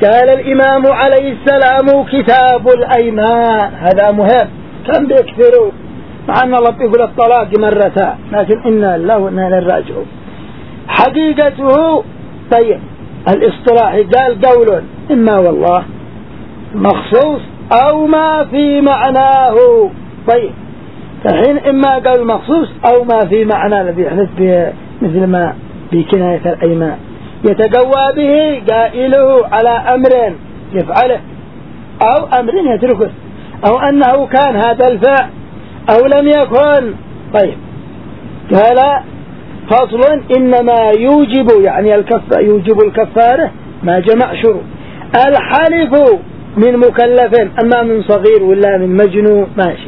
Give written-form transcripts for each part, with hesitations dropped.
قال الإمام عليه السلام كتاب الأيمان. هذا مهم، كم بيكثروا، مع أن الله يقول الطلاق مرتان، لكن إنا لله وإنا إليه راجعون. حقيقته طيب الاصطلاحي قال قول إما والله مخصوص أو ما في معناه. طيب الحين إما قول مخصوص أو ما في معناه الذي يحدث به، مثل ما بكناية الأيمان يتقوى به قائله على أمر يفعله أو أمر يتركه، أو أنه كان هذا الفعل أو لم يكن. طيب قال فصل إنما يوجب يعني يوجب الكفارة ما جمع شروط. الحلف من مكلف، أما من صغير ولا من مجنون ماشي.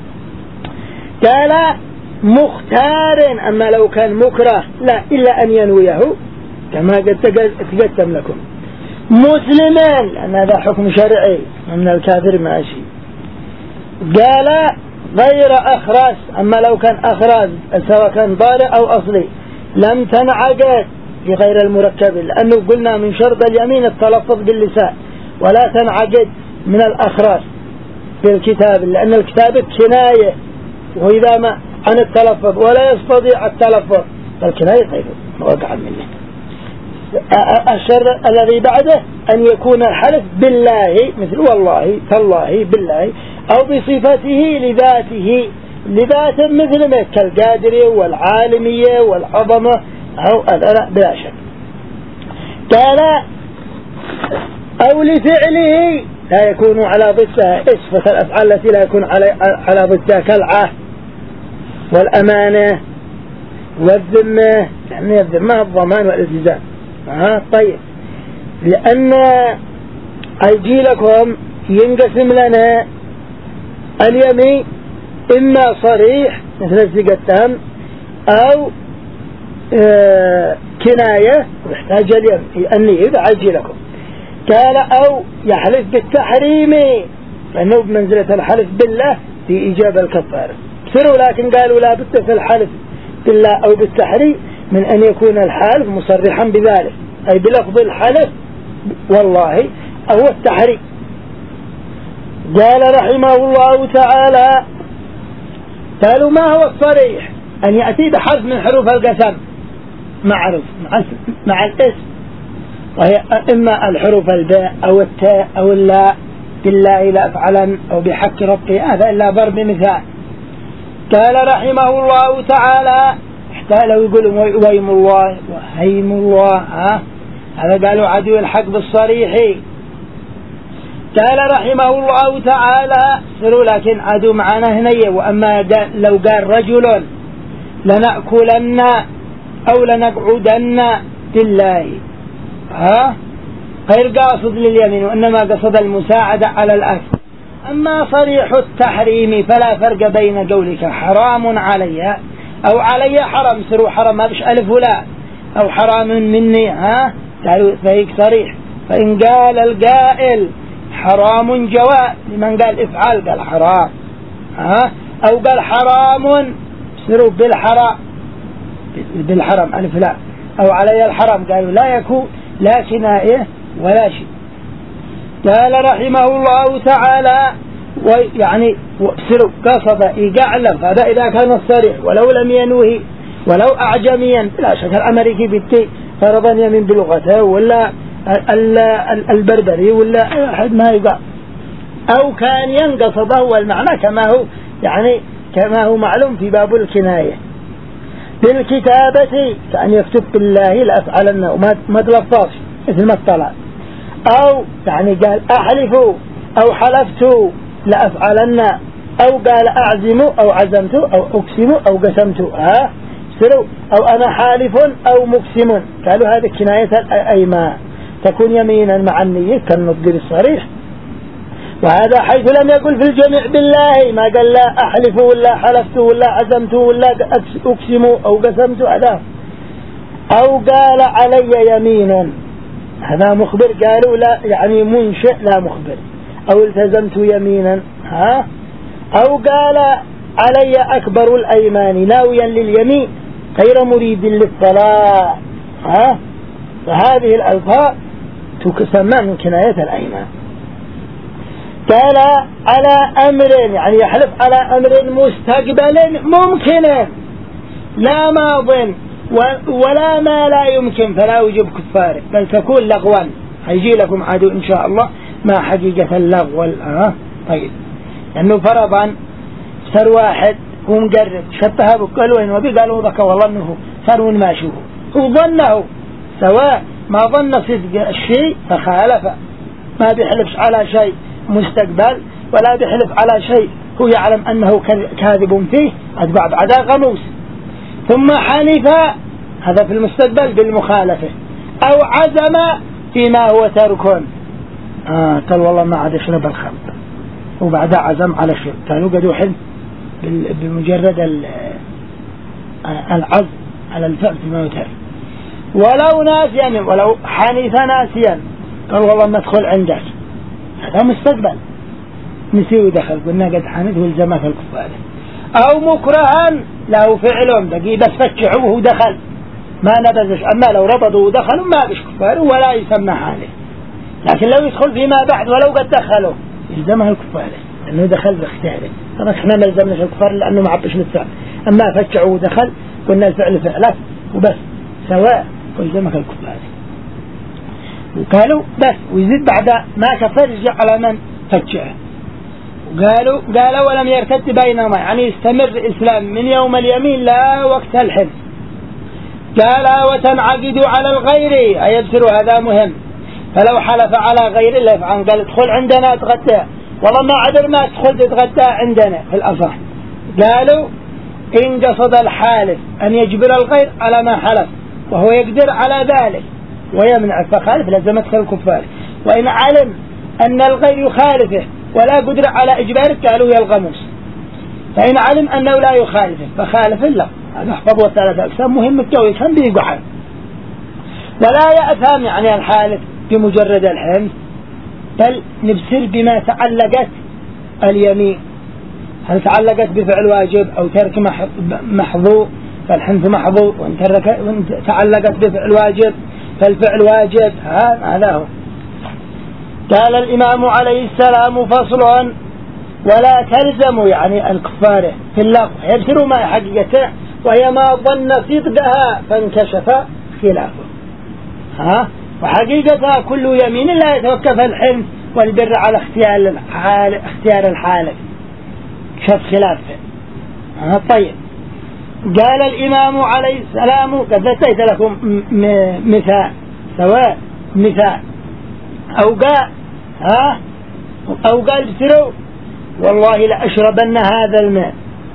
قال مختار، أما لو كان مكره لا إلا أن ينويه كما قد تقدم لكم. مسلمان، لأن هذا حكم شرعي من الكافر ماشي. قال غير أخرس، أما لو كان أخرس سواء كان ضارع أو أصلي لم تنعقد في غير المركب، لأنه قلنا من شرط اليمين التلفظ باللسان، ولا تنعقد من الأخرس بالكتاب، لأن الكتاب كناية، وإذا ما عن التلفظ ولا يستطيع التلفظ فالكناية طيب وقع منه. الشر الذي بعده أن يكون الحلف بالله، مثل والله تالله بالله، أو بصفته لذاته لذاته، مثل ما كالقادرية والعالمية والعظمة أو بلا شك. قال أو لفعله لا يكون على ضدها، إصفة الأفعال التي لا يكون على ضدها كالعهد والأمانة والذمة، يعني الذمة الضمان والالتزام. طيب لأن أيجي لكم ينقسم لنا اليمين إما صريح مثل الزق التام، أو كناية ويحتاج اليمين أني إذا أيجي لكم. قال أو يحلف بالتحريم، فإنه بمنزلة الحلف بالله في إيجاب الكفارة سروا، لكن قالوا لا بد في الحلف بالله أو بالتحريم من أن يكون الحالف مصرحا بذلك، أي بلفظ الحلف والله أو التحريم. قال رحمه الله تعالى قالوا ما هو الصريح؟ أن يأتي بحرف من حروف القسم معروف مع الاسم، وهي إما الحروف الباء أو التاء أو اللاء، بالله لا أفعلا أو بحق ربي، هذا إلا ضرب مثال. قال رحمه الله تعالى حتى لو يقولوا ويم الله وهيم الله، هذا قالوا عدو الحق بالصريح. قال رحمه الله تعالى سروا لكن عدو معنا هنية. وأما لو قال رجل لنأكلن أو لنقعدن بالله، غير قاصد لليمين، وإنما قصد المساعدة على الأكل. أما صريح التحريم فلا فرق بين قولك حرام علي أو علي حرام، سروا حرام ما بش ألف ولا، أو حرام مني، قالوا فهيك صريح. فإن قال القائل حرام جواء لمن قال افعال قال حرام، أو قال حرام سروا بالحرام ألف لا، أو علي الحرام قالوا لا يكون لا كناية ولا شيء. قال رحمه الله تعالى ويعني سروا قصد يقعلم، هذا إذا كان الصريح ولو لم ينوه ولو أعجميا بلا شك الأمريكي بالتي فرضا يمين بلغته ولا البربري ولا أي أحد ما يقع، أو كان ينقصده والمعنى كما هو يعني كما هو معلوم في باب الكناية. بالكتابة كأن يكتب بالله لأفعلن وما تلفظ مثل ما اطلع، أو يعني قال أحلف أو حلفت لأفعلن، أو قال أعزم أو عزمت أو أقسم أو قسمت، سروا أو أنا حالف أو مقسم، قالوا هذه كناية الأيمان تكون يمينا مع النية كالنطق الصريح. وهذا حيث لم يقل في الجميع بالله، ما قال لا أحلف ولا حلفت ولا عزمت ولا أقسم أو قسمت، هذا أو قال علي يمين هذا مخبر، قالوا لا يعني منشئ لا مخبر، أو التزمت يمينا، أو قال علي أكبر الأيمان ناويا لليمين غير مريد للطلاق، فهذه الألفاظ تسمى من كناية الأيمان. قال على أمر يعني يحلف على أمر مستقبل ممكن لا ماض ولا ما لا يمكن فلا يوجب كفاره بل تكون لغوا. هيجي لكم عدو إن شاء الله ما حقيقة اللغو. طيب لأنه فرضا صار واحد هو مقرب شبهه بقلوين وبي قالوا ذاك والله أنه صار ما شوفه وظنه سواء ما ظن صدق الشيء فخالف ما بيحلفش على شيء مستقبل ولا بيحلف على شيء هو يعلم أنه كاذب فيه أتبع بعد غموس ثم حلف هذا في المستقبل بالمخالفة أو عزم فيما هو ترك قال والله ما عاد يشرب الخمر وبعدها عزم على شيء كانوا قدوا حلم بمجرد العزم على الفعل فيما يترك. ولو ناسيا ولو حنث ناسيا قال والله ما ادخل عندك هذا مستقبل نسي ودخل قلنا قد حنث والزمه في الكفار. أو مكرها له فعل دقي بس فتحه وهو دخل ما نبذش أما لو ربضوا ودخلوا ما بش كفار ولا يسمى حاله. لكن لو يدخل فيما بعد ولو قد دخلوا يلزمه الكفار لأنه دخل باختياره. طبعا احنا ما يلزمناش الكفار لأنه ما عبش بالفعل أما فتحه ودخل قلنا الفعل فعله وبس سواء يلزمك الكفار. وقالوا بس ويزيد بعد ما كفر يرجع على من فتحه. قالوا ولم يرتد بينهما يعني يستمر الإسلام من يوم اليمين لا وقت الحلف. قال وتنعقد على الغير أيبصر هذا مهم. فلو حلف على غير الله فعن قال ادخل عندنا تغدى والله ما عذر ما تدخل تتغدى عندنا في الأصح. قالوا إن قصد الحالف أن يجبر الغير على ما حلف وهو يقدر على ذلك ويمنع فخالف لازم يدخل الكفار. وإن علم أن الغير يخالفه ولا قدر على إجباره قالوا يلغموس. فإن علم أنه لا يخالفه فخالف الله هذا احفظوا الثلاثة أقسام مهم التوي كان بيقعد. ولا يأثم يعني الحالف بمجرد الحنث بل نبصر بما تعلقت اليمين هل تعلقت بفعل واجب أو ترك محظور فالحنث محظور وإن تعلقت بفعل واجب فالفعل واجب هذا هو. قال الإمام عليه السلام فصل ولا تلزم يعني الكفار في اللغو يبصروا ما حقيقته وهي ما ظن صدقها فانكشف خلافه. وحقيقتها كل يمين لا يتوقف الحنث والبر على اختيار الحالف شف خلافه. طيب قال الإمام عليه السلام قد ذكرت لكم مثال سواء مثال أو قال بسروا والله لأشربن هذا الماء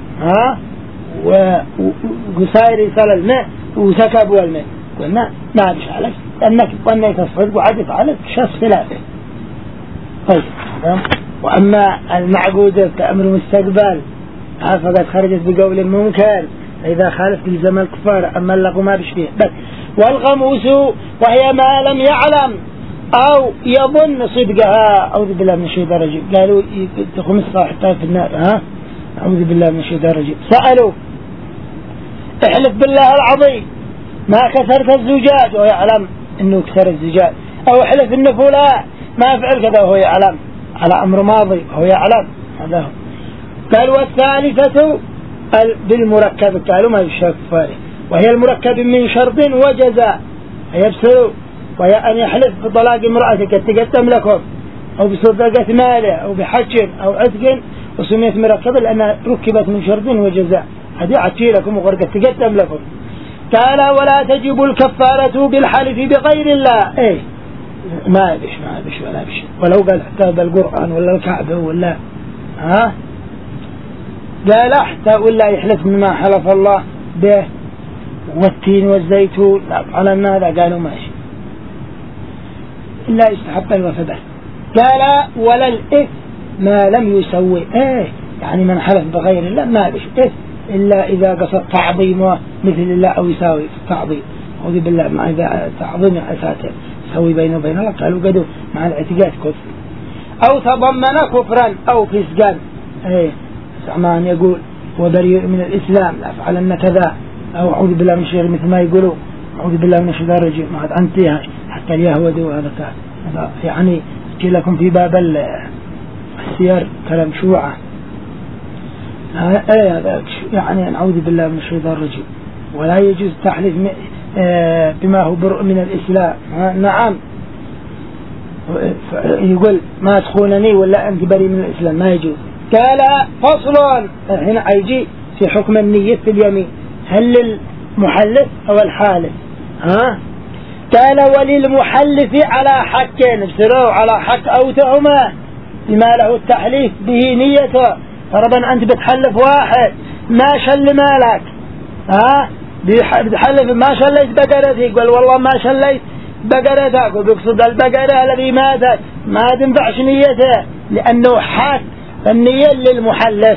وقصير يصل الماء وسكبوا الماء قلنا ما بش عليك لأنك ظنيت الصدق وعدت عليك شخص خلافه. طيب وأما المعقودة كأمر مستقبل فقد خرجت بقول ممكن إذا خالف بالزمن الكفار أما اللغو ما بش فيه بس. والغموس وهي ما لم يعلم أو يظن صدقها أعوذ بالله من الشيطان الرجيم. قالوا تخمس حتى في النار أعوذ بالله من الشيطان الرجيم. سألوا احلف بالله العظيم ما كسرت الزجاج وهو يعلم انه كسر الزجاج او احلف انه فلان ما فعل كذا وهو يعلم على امر ماضي وهو يعلم هذا هو. قال والثالثة بالمركب قالوا ما يشك فاري وهي المركب من شرط وجزاء يبصر وهي أن يحلف بطلاق امرأتك تقدم لكم أو بصدقة ماله أو بحج أو عتق وسميت مركبة لأنها ركبت من شرط وجزاء هذه عتي لكم وغرقت تقدم لكم. قال ولا تجب الكفارة بالحلف بغير الله ما بش ولا بش ولو قال حتى بالقرآن ولا الكعبة ولا قال حتى ولا يحلف مما حلف الله به والتين والزيتون لا على النار قالوا ماشي إلا يستحب الوفاء. قال ولا الإثم ما لم يسوي يعني من حلف بغير الله ما بش إلا إذا قصد تعظيمه مثل الله أو يساوي تعظيم أعوذ بالله مع إذا تعظيم أساته يسوي بينه وبين الله قالوا قدوا مع الاعتقاد كفر أو تضمن كفرا أو فسقا سعمان يقول وبريء من الإسلام لا أفعلن كذا أو أعوذ بالله من الشيطان مثل ما يقولوا أعوذ بالله من الشيطان الرجيم ما أنتهى حتى اليهود وهذا يعني أجي لكم في باب السير كلام شوعة هذا يعني نعوذ بالله من الشيطان الرجيم. ولا يجوز تحليف بما هو برء من الإسلام. نعم يقول ما تخونني ولا أنت بريء من الإسلام ما يجوز. قال فصل هنا يجي في حكم النية في اليمين هل للمحلف أو الحالف. قال وللمحلف على حقين ابسروا على حق أو تهمة بما له التحليف به نيته. فربا أنت بتحلف واحد ما شل مالك بتحلف ما شليت بقرتك يقول والله ما شليت بقرتك وبيقصد البقرة الذي ماتت ما تنفعش نيته لأنه حق النية للمحلف.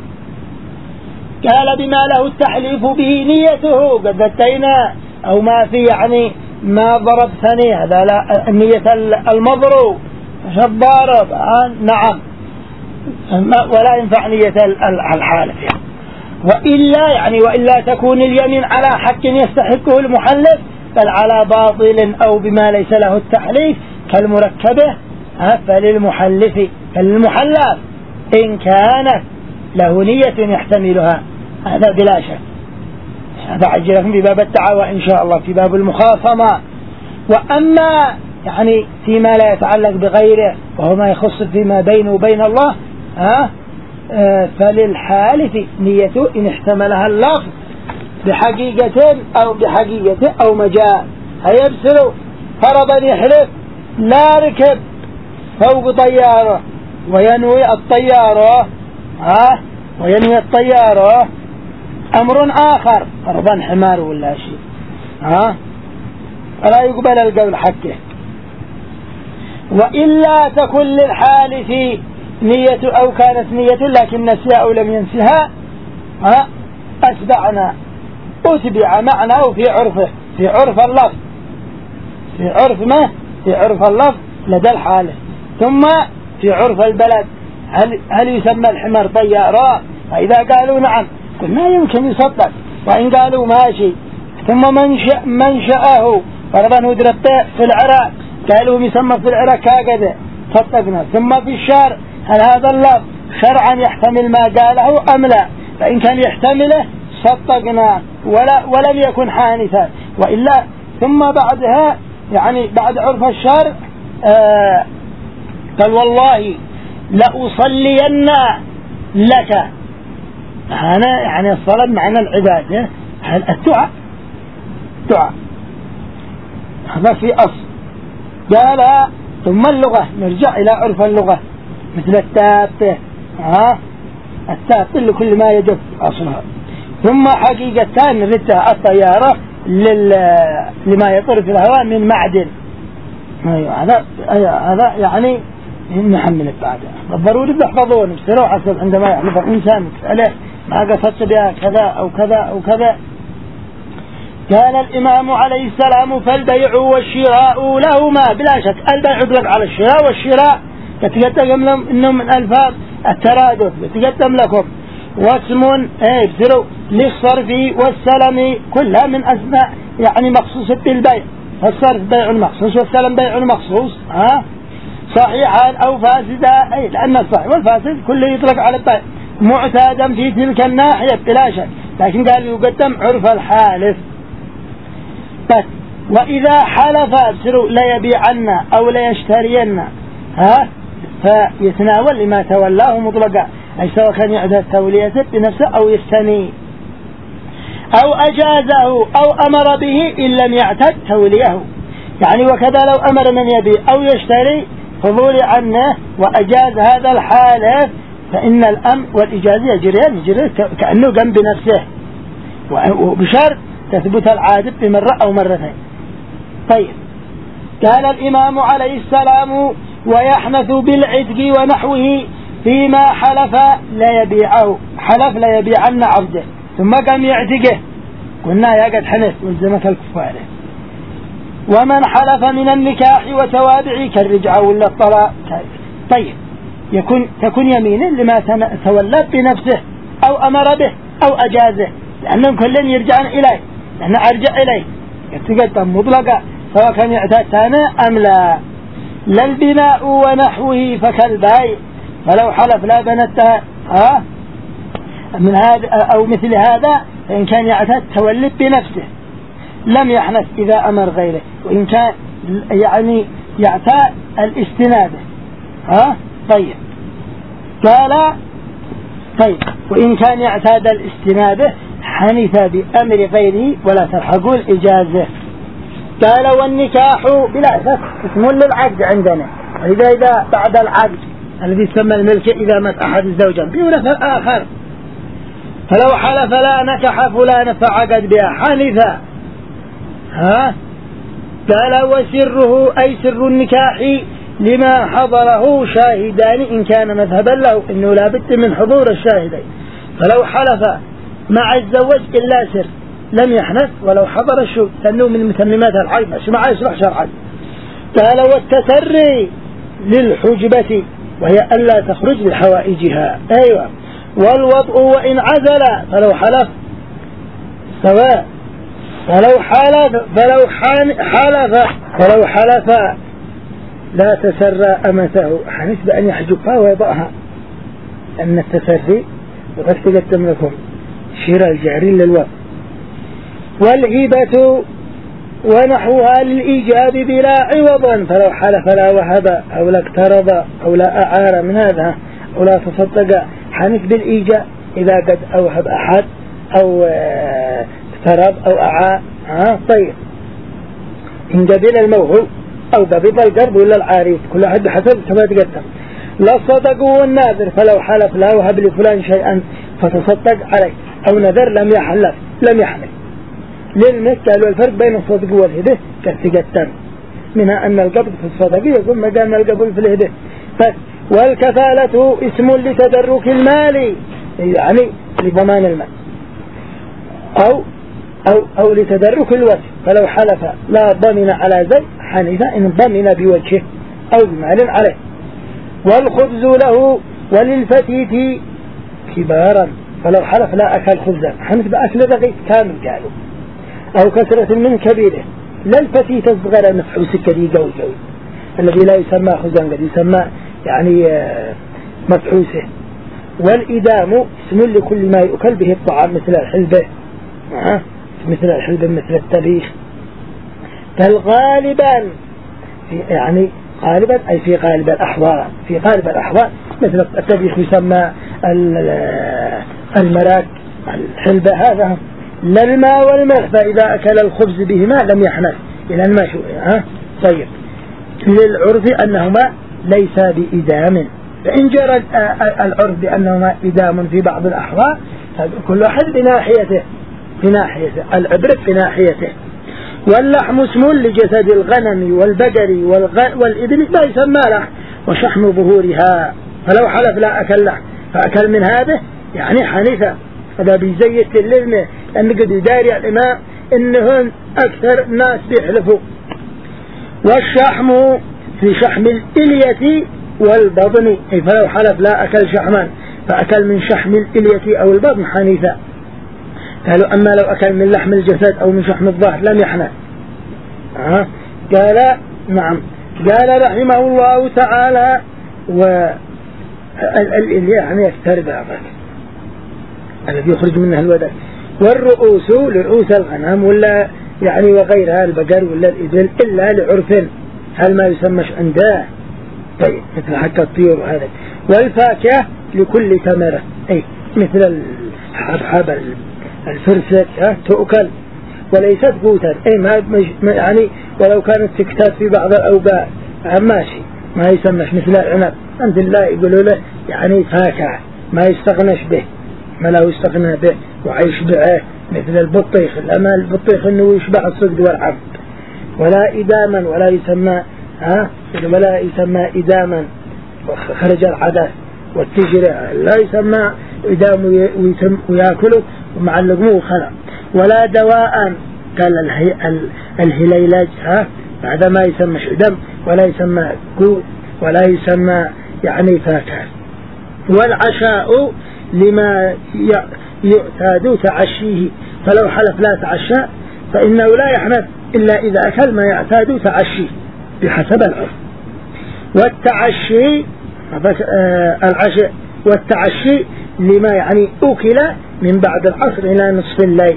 قال بما له التحليف به نيته قد اتينا أو ما في يعني ما ضربتني هذا لا النية المضروب الضارب نعم ولا ينفع نية الحالف يعني. وإلا تكون اليمين على حق يستحقه المحلف بل على باطل أو بما ليس له التحليف كالمركبة فللمحلف إن كانت له نية يحتملها هذا بلا شك. هذا عجلكم في باب الدعوى إن شاء الله في باب المخاصمة. وأما يعني فيما لا يتعلق بغيره وهو ما يخص فيما بينه وبين الله فللحالف نيته إن احتملها اللفظ بحقيقة أو مجال. هيبسلوا فرضا يحلف لا ركب فوق طيارة وينوي الطيارة أمر آخر فرضا حمار ولا شيء فلا يقبل القول حقه. وإلا تكن للحالف نية أو كانت نية لكن نسيها أو لم ينسها أتبع معناه في عرفه في عرف اللفظ لدى الحالف ثم في عرف البلد هل يسمى الحمار طيارة. فإذا قالوا نعم قلنا يمكن يصدق وإن قالوا ماشي. ثم منشأه فرضا ودرت في العراق قالوا يسمى في العراق هكذا صدقنا. ثم في الشرع هل هذا اللفظ شرعا يحتمل ما قاله أم لا. فإن كان يحتمله صدقنا ولم يكن حانثا. وإلا ثم بعدها يعني بعد عرف الشرع قال والله لأصلين لك. هنا يعني الصلاة معنى العبادة الدعاء هذا في أصل. قال ثم اللغة نرجع إلى عرف اللغة مثل التابة التابة لكل ما يجب أصلها. ثم حقيقة نردها الطيارة لما يطر في الهواء من معدن. هذا يعني نحمل بعده الضروري بيحفظون بسرعة حسب عندما يحلف الإنسان عليه ما قصدت بها كذا أو كذا أو كذا. قال الإمام عليه السلام فالبيع والشراء لهما بلا شك. البيع يطلق على الشراء والشراء يتقدم لهم إنه من ألفاظ الترادف يتقدم لكم. واسم بسرو للصرف والسلم كلها من أسماء يعني مخصوصة بالبيع. فالصرف بيع مخصوص والسلم بيع مخصوص صحيحا أو فاسدا لأن الصحيح والفاسد كله يطلق على البيع معتادا في تلك الناحية بلا شك. لكن قال يقدم عرف الحالف بس. وإذا حلف بسرو لا يبيعن أو لا يشترين فيتناول لما تولاه مطلقا أي سواء كان يعدى توليته بنفسه أو يستني أو أجازه أو أمر به إن لم يعتد توليه. يعني وكذا لو أمر من يبيع أو يشتري فضول عنه وأجاز هذا الحالف فإن الأمر والإجازة يجري كأنه قام بنفسه وبشرط تثبت العادة بمرة أو مرتين. طيب قال الإمام عليه السلام ويحنث بالعتق ونحوه فيما حلف لا يبيعه حلف لا يبيعن عبده ثم قام يعتقه قلنا يا قد حنث والزمك الكفارة. ومن حلف من النكاح وتوابعه كالرجعة ولا الطلاق. طيب تكون يمينا لما تولد بنفسه أو أمر به أو أجازه لأنهم كلهم يرجعون إليه لأنه أرجع إليه يتقدم مطلقا سواء كان يعتاد ثاني أم لا. لا البناء ونحوه فكالبايع، فلو حلف لا بنتها من هذا أو مثل هذا، فإن كان يعتاد تولد بنفسه لم يحنث إذا أمر غيره، وإن كان يعني يعتاد الاستنابة طيب قال طيب وإن كان يعتاد الاستنابة حنث بأمر غيره ولا تلحقوا الإجازة. قال والنكاح بلا أساس اسم للعقد عندنا، إذا بعد العقد الذي يسمى الملك إذا مات أحد الزوجين بيورث الآخر، فلو حلف لا نكح فلان فعقد بها حنث قال وسره أي سر النكاح لما حضره شاهدان إن كان مذهبا له إنه لا بد من حضور الشاهدين، فلو حلف مع الزوج إلا سر لم يحنث ولو حضر الشهود لأنه من متممات العقد ما يصلح شرعا. قال والتسري للحجبة وهي ألا تخرج لحوائجها أيوة، والوضع وإن عزل فلو حلف سواء، فلو حلف لا تسرى أمته حنث بأن يحجبها ويضعها، أن التسري وقد تقدم لكم شراء الجعرين للوضع. والهبة ونحوها للإيجاب بلا عوضا، فلو حلف لا وهب أو لا اقترض أو لا أعار من هذا أو لا تصدق حنث بالإيجاب إذا قد أوهب أحد أو اقترض أو أعار طيب إن قبل الموهوب أو قبل القرض ولا العارف كل أحد بحسب كما تقدم. لا صدقوا والناذر، فلو حلف لا وهب لفلان شيئا فتصدق عليه أو نذر لم يحلف للمثل. والفرق بين الصدق والهبة كالتقدم منها أن القبض في الصدق يقول مقام القبض في الهبة. والكفالة اسم لتدرك المال يعني لضمان المال أو لتدرك الوجه، فلو حلف لا ضمن على زي حنث إن ضمن بوجهه أو بمال عليه. والخبز له وللفتيت كبارا، فلو حلف لا أكل خبزا حنث بأكل دقيق كامل قالوا أو كثرة من كبيره، لا الفتيت الصغير المفحوس الكدي قوي الذي لا يسمى خبزا قد يسمى يعني مفحوسه. والإدام اسم لكل ما يؤكل به الطعام مثل الحلبة مثل التبيخ. فالغالبا يعني غالبا أي في غالب الأحوال مثل التبيخ يسمى المراك الحلبة هذا لا الماء والملح، فإذا أكل الخبز بهما لم يحنث إلى الماء طيب للعرف أنهما ليس بإدام، فإن جرى العرف بأنهما إدام في بعض الأحوال كل واحد بناحيته العبرة بناحيته. واللحم اسم لجسد الغنم والبقر والإبل لا يسمى لحم وشحم ظهورها، فلو حلف لا أكل لحم فأكل من هذا يعني حنيفة، هذا بيزيت اللبنة لأن قد يداري الإمام إنهم أكثر الناس بيحلفوا. والشحم في شحم الإلية والبطن، فلو حلف لا أكل شحما فأكل من شحم الإلية أو البطن حنيفة. قالوا أما لو أكل من لحم الجسد أو من شحم الظهر لم يحنث. قال نعم. قال رحمه الله تعالى والإلية يعني التربة الذي يخرج منها الودك. والرؤوس لرؤوس الغنم ولا يعني وغيرها البقر ولا الإبل إلا لعرف هل ما يسمىش عنده طيب مثل حتى الطيور وهذا. والفاكهة لكل ثمرة أي مثل الحبحب الفرسة تؤكل وليست قوتا أي ما يعني ولو كانت تكتات في بعض الأوباء ماشي ما يسمىش مثل العنب عند الله يقولوا له يعني فاكهة ما يستغنش به ما لا يستغنى به ويشبعه مثل البطيخ. الأمل البطيخ أنه يشبع الصدق والعبد ولا إداما ولا يسمى إداما وخرج العدس والتجرع لا يسمى إدام ويأكله ومع اللقمه خلق. ولا دواء قال الهليلج بعد ما يسمى إدام ولا يسمى قوت ولا يسمى يعني فاكهة. والعشاء لما يعتاد تعشيه، فلو حلف لا تعشى فإنه لا يحنث إلا إذا أكل ما يعتاد تعشيه بحسب العرف. والتعشي العشاء والتعشي لما يعني أكل من بعد العصر إلى نصف الليل.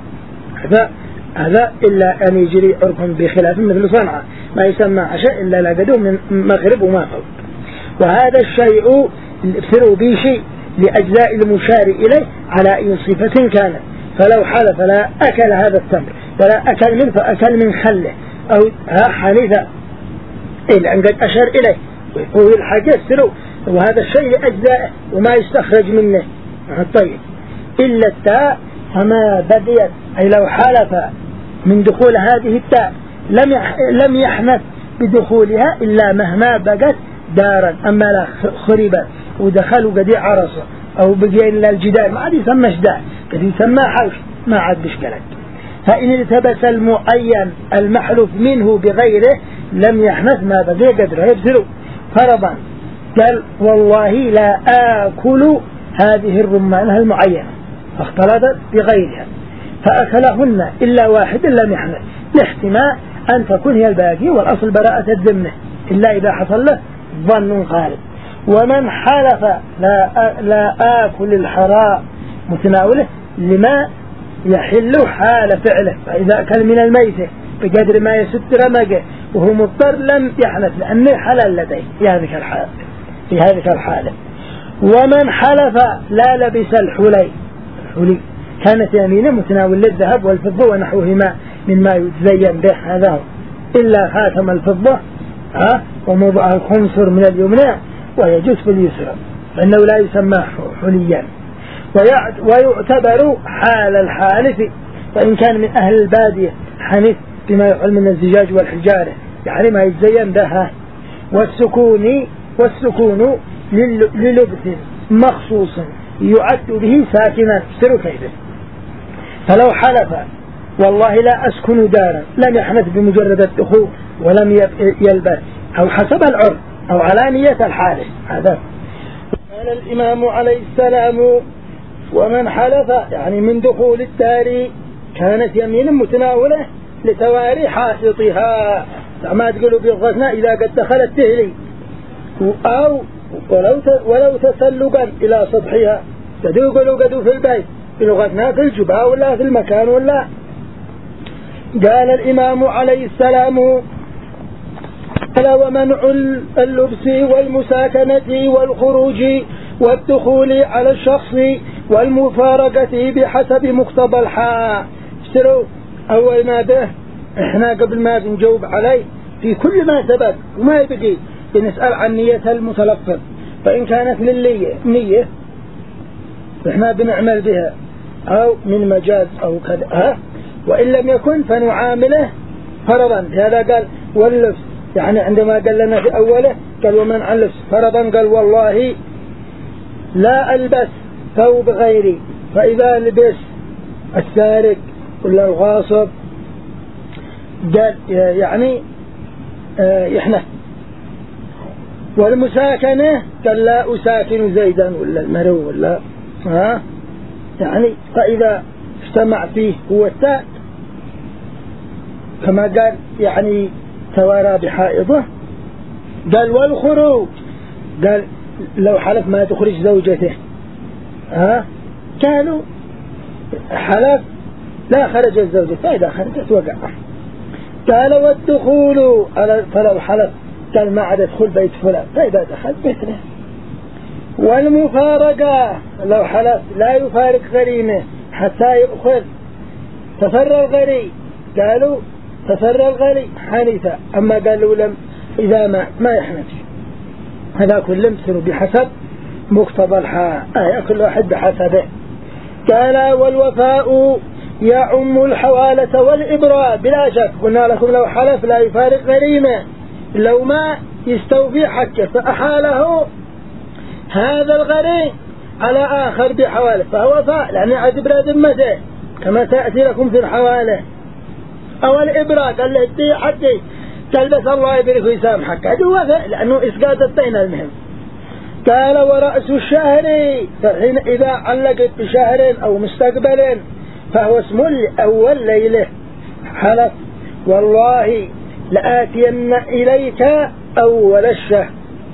هذا إلا أن يجري عرف بخلاف مثل صنعاء ما يسمى عشاء إلا لقدوه من مغرب وما فوق. وهذا الشيء ابتلوا به شيء لأجزاء المشار إليه على أي صفة كانت، فلو حلف لا أكل هذا التمر ولا أكل منه فأكل من خله أو حنيفة إلا أن قد أشار إليه ويقول الحاجة ابتلوا، وهذا الشيء لأجزاء وما يستخرج منه. طيب إلا التاء فما بديت، أي لو حلف من دخول هذه التاء لم يحنث بدخولها إلا مهما بقت دارا، أما لا خربت ودخلوا قد عرصة أو بقي إلا الجدار ما عاد يسمى جدار، قد يسمى حوش ما عاد بشكلك. فإن التبس المعين المحلوف منه بغيره لم يحنث ما بقي قدره يبذلوا فرضا. قال والله لا آكل هذه الرمانة المعينة فاختلطت بغيرها فأكلهن إلا واحد لم يحنث، لاحتمال أن تكون هي الباقي والأصل براءة الذمة إلا إذا حصل له ظن غالب. ومن حلف لا آكل الحرام متناوله لما يحل حال فعله، فإذا أكل من الميتة بقدر ما يسد رمقه وهو مضطر لم يحنث لأنه حلال لديه في هذه الحالة. ومن حلف لا لبس الحلي كانت يمينه متناول للذهب والفضة ونحوهما مما يتزين به هذا إلا خاتم الفضة وموضع الخنصر من اليمنى ويجوز في اليسرى فإنه لا يسمى حليا. ويعتبر حال الحالف، فإن كان من أهل البادية حنث بما يفعل من الزجاج والحجارة يعني ما يتزين بها. والسكون للبس مخصوص يعد به ساكنا سر كيفه. فلو حلف والله لا أسكن دارا لم يحنث بمجرد الدخول ولم يلبس أو حسب العرف أو علانية الحالف. هذا قال الإمام عليه السلام ومن حلف يعني من دخول الدار كانت يمين متناولة لتواري حائطها، ما تقولوا بغضنا إذا قد دخلت تهلي أو ولو تسلقا إلى سطحها قدوا في البيت بلغتنا في الجبهة ولا في المكان ولا. قال الإمام عليه السلام ومنع اللبس والمساكنة والخروج والدخول على الشخص والمفارقة بحسب مقتضى الحال. اشتروا أول ما به احنا قبل ما بنجاوب عليه في كل ما سبق وما يبقي بنسأل عن نية المتلفظ، فإن كانت للنية احنا بنعمل بها أو من مجاز أو كذا وإن لم يكن فنعامله فرضا. هذا قال واللبس يعني عندما قال لنا في أوله قال ومن عن اللبس فرضا قال والله لا ألبس ثوب غيري، فإذا لبس السارق ولا الغاصب قال يعني يحنث. والمساكنة قال لا أساكن زيدا ولا المرو ولا يعني فإذا اجتمع فيه هو التاء كما قال يعني توارى بحائضه. قال والخروج قال لو حلف ما تخرج زوجته كانوا حلف لا خرج الزوجة فإذا خرجت وقع. قال والدخول فلو حلف قال ما عاد يدخل بيت فلان فإذا دخل بيته. والمفارقة لو حلف لا يفارق غريمه حتى يأخذ تفر الغري قالوا تفر الغري حنيفة، أما قالوا لم إذا ما يحنث. هذا كل يمثل بحسب مقتضى الحال كل واحد بحسبه. قال والوفاء يعم الحوالة والإبراء بلا شك. قلنا لكم لو حلف لا يفارق غريمه لو ما يستوفي حقه فأحاله هذا الغريم على آخر بحواله فهو وفاء لأنه عذب ذمته كما تأتي لكم في الحوالة. أو الإبراء قال له ادي حقي تلبس الله يبرك ويسامحك هذا وفاء لأنه إسقاط الدين المهم. قال ورأس الشهر فحين إذا علقت بشهر أو مستقبل فهو اسم أول ليلة. حلف والله لآتين إليك أول الشهر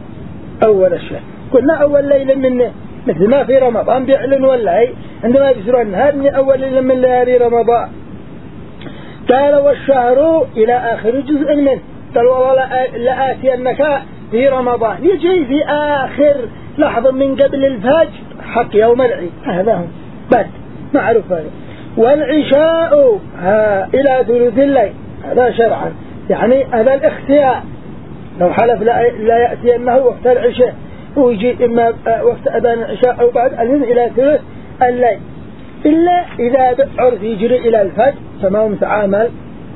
قلنا أول ليلة منه مثل ما في رمضان بيعلن والله عندما يفسرون النهار من أول ليلة من ليالي رمضان. قال والشهر إلى آخر جزء منه. قال والله لآتينك في رمضان يجي في آخر لحظة من قبل الفجر حق يوم العيد. هذا هم بس معروف هذا. والعشاء إلى ثلث الليل هذا شرعا يعني هذا الاختيار. لو حلف لا يأتي أنه وقت العشاء ويجي إما وقت أذان العشاء أو بعد أذن إلى ثلث الليل إلا إذا عرف يجري إلى الفجر فما هو متعامل.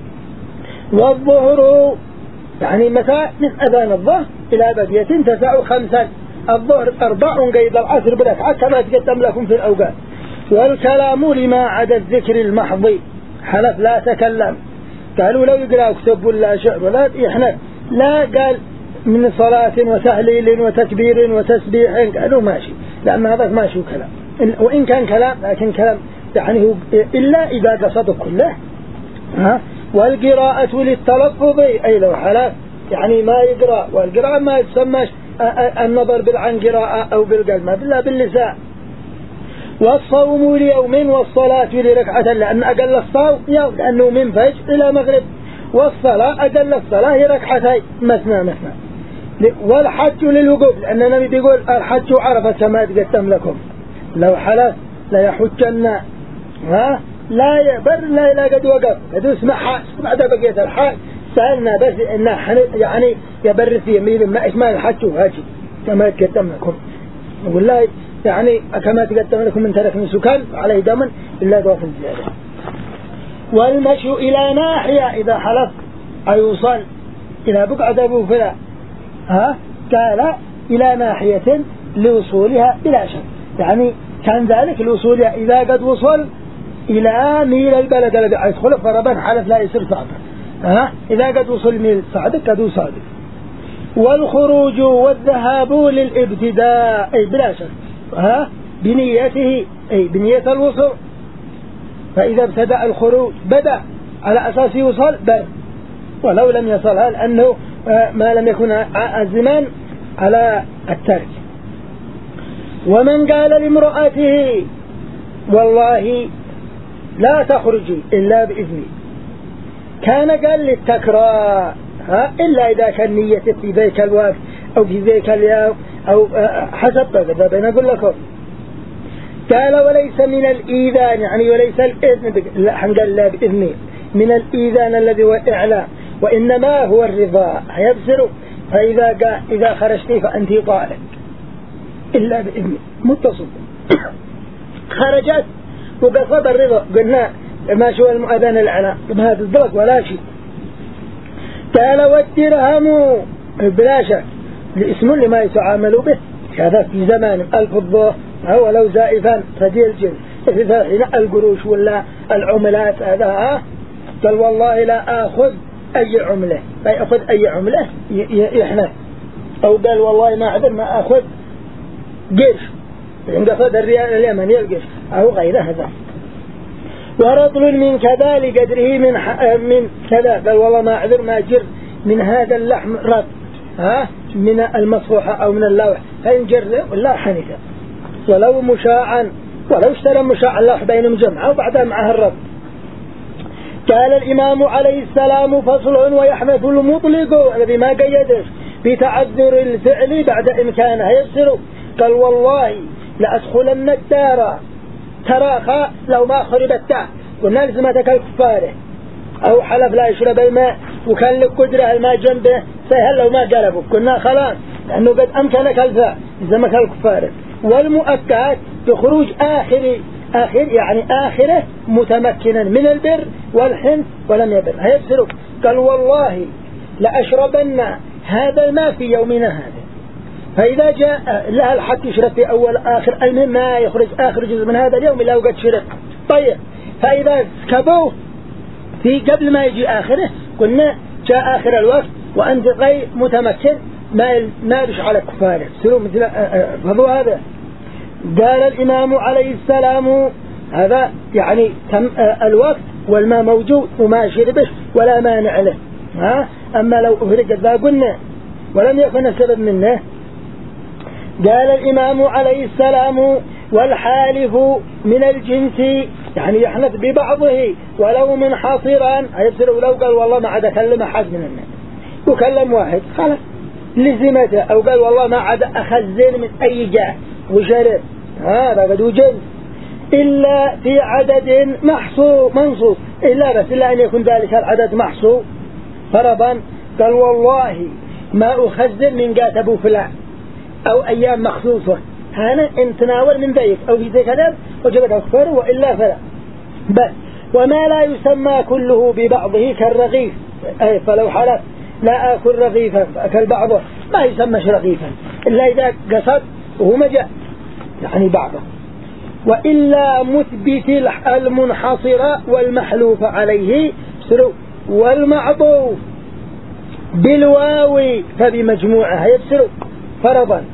والظهر يعني متى من أذان الظهر إلى بدية 9 5 الظهر 4 قيد العصر بركعة كما تقدم لكم في الأوقات. والكلام لما عدا الذكر المحض حلف لا تكلم. قالوا لو يقرأ كتب ولا شعر ولا يحنث لا قال من صلاة وتهليل وتكبير وتسبيح قالوا ماشي لأن هذا ماشي كلام وإن كان كلام لكن كلام يعني هو إلا إذا قصد كله. والقراءة للتلفظ أي لو حلف يعني ما يقرأ والقراءة ما يسمى النظر بالعن قراءة أو بالقلب ما باللسان. والصوم ليوم والصلاة لركعة لأن أقل الصوم يوم لأنه من فجر إلى مغرب والصلاة أقل الصلاة هي ركعتين مثنى. والحج للوقوف لأن النبي بيقول الحج عرفة كما تقدم لكم. لو حلف لا يحجن لا يبر لا قد وقف قد اسمعها بعد بقية الحج سألنا بس إنه يعني يبر في يمين ما اسمه الحج وهاجي كما تقدم لكم. والله يعني كما تقدم لكم من ترك سكان عليه دم إلا ضعف زيادة. والمشي إلى ناحية إذا حلف أيوصل إلى بقعة أبو فلا قال إلى ناحية لوصولها إلى شر يعني كان ذلك لوصولها إذا قد وصل إلى ميل البلد الذي يدخل فربا حلف لا يصير صعبا. إذا قد وصل ميل صعدك قد وصل. والخروج والذهاب للابتداء أي بلا شك بنيته أي بنية الوصول. فإذا ابتدأ الخروج بدأ على أساس يوصل بل ولو لم يصلها لأنه ما لم يكن الزمان على الترك. ومن قال لامرأته والله لا تخرجي إلا بإذني كان قال للتكرار إلا إذا كان نيتك في ذيك الوقت أو في ذيك اليوم أو حسب هذا بين أقول لكم. قال وليس من الإيذان يعني وليس الإذن قال لا بإذني من الإيذان الذي هو الإعلام وإنما هو الرضا يبصر. فإذا خرجتي فأنت طالق إلا بإذني متصل خرجت وقصد الرضا قلنا ما شو المؤذن الإعلام بهذا الضغط ولا شيء. قال والدرهم بلا شك الاسم لما يتعامل به هذا في زمان الفضة هو لو زائفا رديء الجنس هنا القروش ولا العملات هذا قال والله لا آخذ أي عملة فيأخذ أي عملة يحنث أو قال والله ما عذر ما آخذ قرش عند قصد الريال اليمني القرش أو غير هذا. ورطل من كذا لقدره من كذا قال والله ما عذر ما جر من هذا اللحم رطل من المصفوحة أو من اللوح فإن جر ولا حنث ولو مشاعا ولو اشترى مشاعا اللوح بينهم جمعه وبعدها معها الرطل. قال الإمام عليه السلام فصل ويحنث المطلق الذي ما قيدش بتعذر الفعل بعد إمكانه يبصر. قال والله لأدخلن الدار تراخى لو ما خرب الدار قلنا لزمتك الكفاره أو حلف لا يشرب الماء وكان لك قدرة الماء جنبه سهل لو ما قلبه قلنا خلاص لأنه قد أمكنك الفاء لزمك الكفاره. والمؤكد بخروج آخر يعني آخره متمكنا من البر والحنث ولم يبر هيبصر. قال والله لأشربن هذا الماء في يومنا هذا فإذا جاء لها الحق يشرب في أول آخر المهم ما يخرج آخر جزء من هذا اليوم إلا وقد شرب. طيب فإذا سكبوه في قبل ما يجي آخره قلنا جاء آخر الوقت وأنت غير متمكن ما يرش على كفاره سلوا مثل فضو هذا. قال الإمام عليه السلام هذا يعني الوقت والماء موجود وما شربش ولا مانع له. أما لو أفرقت ذا قلنا ولم يكن السبب منه. قال الإمام عليه السلام والحالف من الجنس يعني يحلف ببعضه ولو منحصرا يبصر لو قال والله ما عاد أكلم أحد من الناس وكلم واحد خلاص لزمته أو قال والله ما عاد أخزن من أي جهة وشرب هذا قد وجد إلا في عدد محصور منصوص إلا أن يكون ذلك العدد محصور فرضا قال والله ما أخزن من قات أبو فلان أو أيام مخصوصة هنا إن تناول من ذلك أو في ذلك كذب وجبت أكثر وإلا فلا بس وما لا يسمى كله ببعضه كالرغيف أي فلو حلف لا أكل رغيفا فأكل بعضه ما يسمىش رغيفا إلا إذا قصد وهو مجأ يعني بعضه وإلا مثبت المنحصر والمحلوف عليه والمعطوف بالواو فبمجموعها يبصر فرضا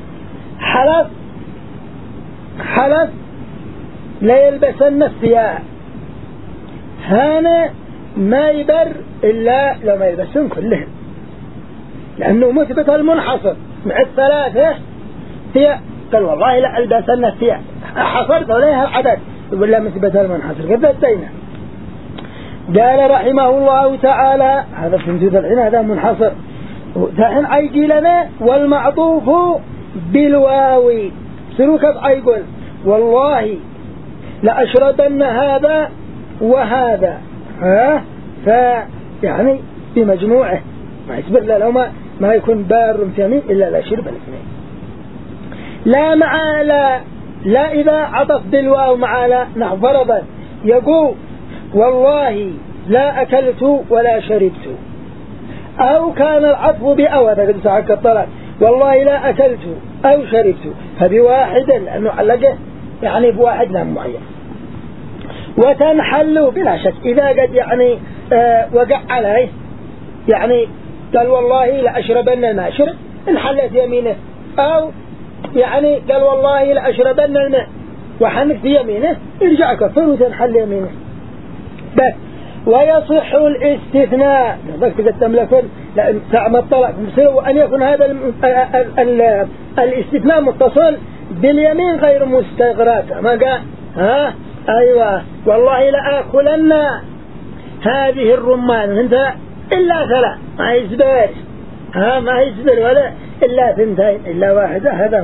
حلف لا يلبسن الثياب هنا ما يبر إلا لو ما يلبسن كلهم لأنه مثبت المنحصر مع الثلاثة ثياب قال والله لا ألبسن الثياب حصرت عليها العدد ولا مثبت المنحصر قد أتينا. قال رحمه الله تعالى هذا في نجود العين هذا منحصر دحين عيجي لنا والمعطوف بالواو سلوك يقول والله لأشربن هذا وهذا فيعني بمجموعه ما يسبق لو ما يكون بار ثمين إلا لا شرب الاثنين لا مع لا إذا عطف بالواو مع لا فرضا يقول والله لا أكلت ولا شربت أو كان العطف بأو هذا قد سعك الطلاق والله لا أكلت أو شربت فبواحد لأنه علقه يعني بواحد لا معين وتنحل بلا شك إذا قد يعني وقع عليه يعني قال والله لأشربن الماء شرب انحلت يمينه أو يعني قال والله لأشربن الماء وحنك في يمينه يرجع كفر وتنحل يمينه بس ويصح الاستثناء ذلك قد تملكون تعمل الطلاق وأن يكون هذا الاستثناء متصل باليمين غير مستغرق ما قال أيوة والله لأكلن هذه الرمان انت إلا ثلاث ما يسبر ما يسبر ولا إلا ثنتين إلا واحدة هذا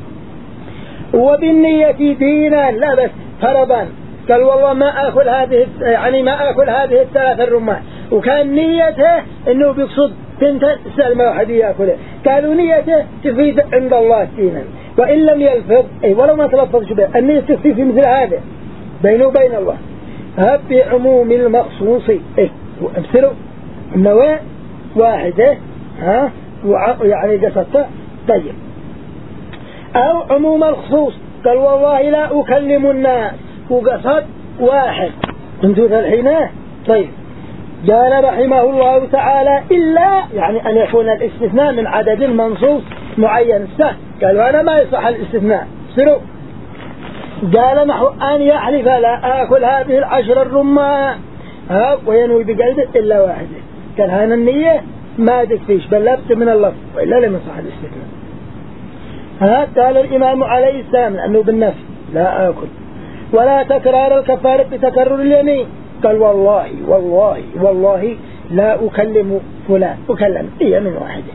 وبالنية دينا لا بس فرضا قال والله ما أكل هذه يعني ما أكل هذه الثلاث الرمان وكان نيته إنه بيقصد ثنتين سلمة واحد يأكله قالوا نيته تفيد عند الله دينا وإن لم يلفظ ولو ما تلفظ شبه النية تفيد في مثل هذا بينه وبين الله بعموم المخصوص وامثلوا النواة واحدة يعني قصدت طيب أو عموم الخصوص قال والله لا أكلم الناس وقصد واحد انتوا الحين طيب قال رحمه الله تعالى إلا يعني أن يكون الاستثناء من عدد منصوص معين قالوا أنا ما يصح الاستثناء سروا قال نحو أن يحلف لا آكل هذه 10 الرمان وينوي بقلبه إلا واحدة قال هذا النية ما تكفيش بل لابد من اللفظ وإلا لم يصح الاستثناء قال الإمام عليه السلام لأنه بالنفس لا آكل ولا تكرار الكفارة بتكرر اليمين قال والله والله والله لا أكلم فلان أكلم من واحدة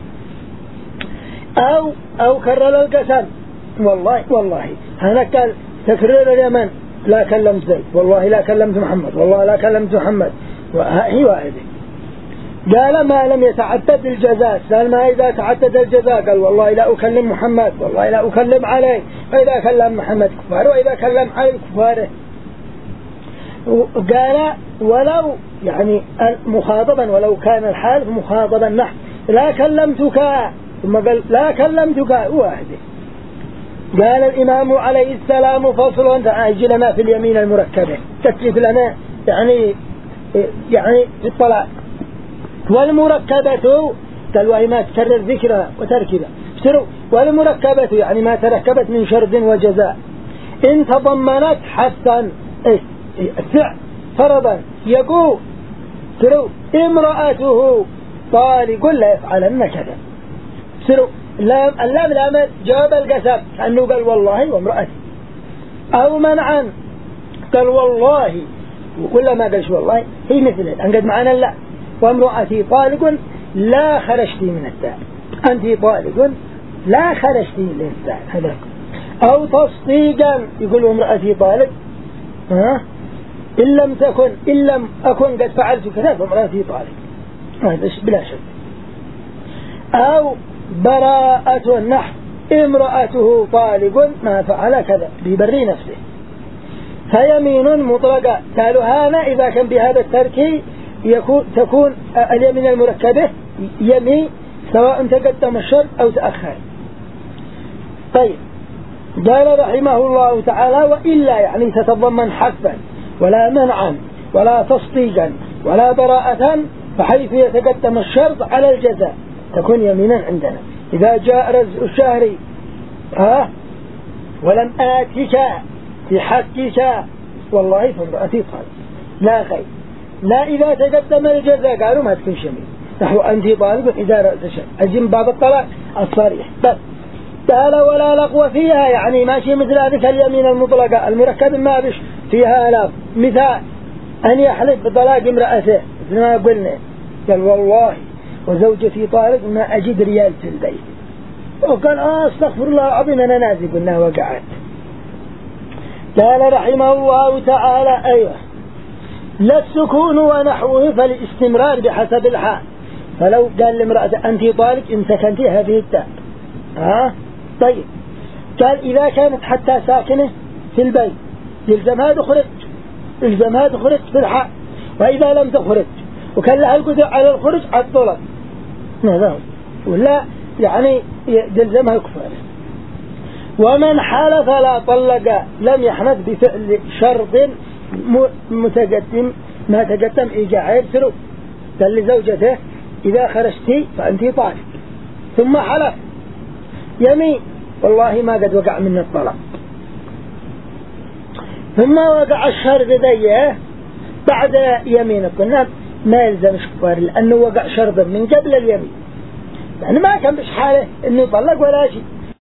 أو كرر القسم والله والله هنا قال تكرر اليمين لا كلمت زيد والله لا كلمت محمد والله لا كلمت محمد هي واحدة قال ما لم يتعدد الجزاء قال ما إذا تعدد الجزاء قال والله لا أكلم محمد والله لا أكلم عليه فإذا كلم محمد كفار وإذا كلم علي كفاره قال ولو يعني مخاطبا ولو كان الحال مخاطبا نحن لا كلمتك ثم قال لا كلمتك واحدة قال الإمام عليه السلام فصل أجي لنا في اليمين المركبة تكلف لنا يعني في الطلاق والمركبة قال وهي ما تكرر ذكرها وتركبها والمركبة يعني ما تركبت من شرد وجزاء إن تضمنت حثا الفعل فرضا يقول امرأته طالق لا يفعلن كذا سرو اللام جواب القسم كأنه قال والله وامرأتي، أو منعا قال والله ولا ما قالش والله، هي مثله أنقد معنا لا وامرأتي طالق لا خرجتي من الدار، أنت طالق لا خرجتي من الدار هذا. أو تصديقا يقول امرأتي طالق إن لم أكن قد فعلت كذا فامرأتي طالق، هذا بلا شك. أو براءة نحو امرأته طالق ما فعل كذا بيبري نفسه، فيمين مطلقة قالوا هذا إذا كان بهذا الترك تكون اليمين المركبة يمين سواء تقدم الشرط أو تأخر. طيب قال رحمه الله تعالى وإلا يعني تتضمن حذفا ولا منعا ولا تصديقا ولا براءة، فحيث يتقدم الشرط على الجزاء تكون يمينا عندنا. إذا جاء رزق الشهر ولم آتك في حقك والله فامرأتي طالق لا غير، لا إذا تقدم الجزاء قالوا ما تكون شميل نحو أنت طالب إذا رأت شيء أجم باب الطلاق الصريح. بس قال ولا لغو فيها يعني ماشي مثل هذه اليمين المطلقة المركب ما بش فيها لا مثال أن يحلف بطلاق امرأته مثل ما قلنا قال والله وزوجتي طالق ما أجد ريال في البيت، وقال استغفر الله العظيم أنا نازل قلنا وقعت. قال رحمه الله تعالى أيوه لا السكون ونحوه فالاستمرار بحسب الحال، فلو قال لامرأة أنت طالق إن سكنتها في الدار طيب قال إذا كانت حتى ساكنة في البيت يلزمها تخرج في الحال، وإذا لم تخرج وكان لها القدر على الخروج على الطلب ولا يعني يلزمها كفارة. ومن حلف لا طلق لم يحنث بفعل شرط متقدم ما تقدم إيجاع يرسله، قال لزوجته إذا خرجتي فأنت طالق، ثم حلف يمين والله ما قد وقع من الطلاق، ثم وقع الشرط ذيه بعد يمين قلنا ما يلزم كفار لأنه وقع شرطا من قبل اليمين، يعني ما كان بش حاله إنه طلق ولا شيء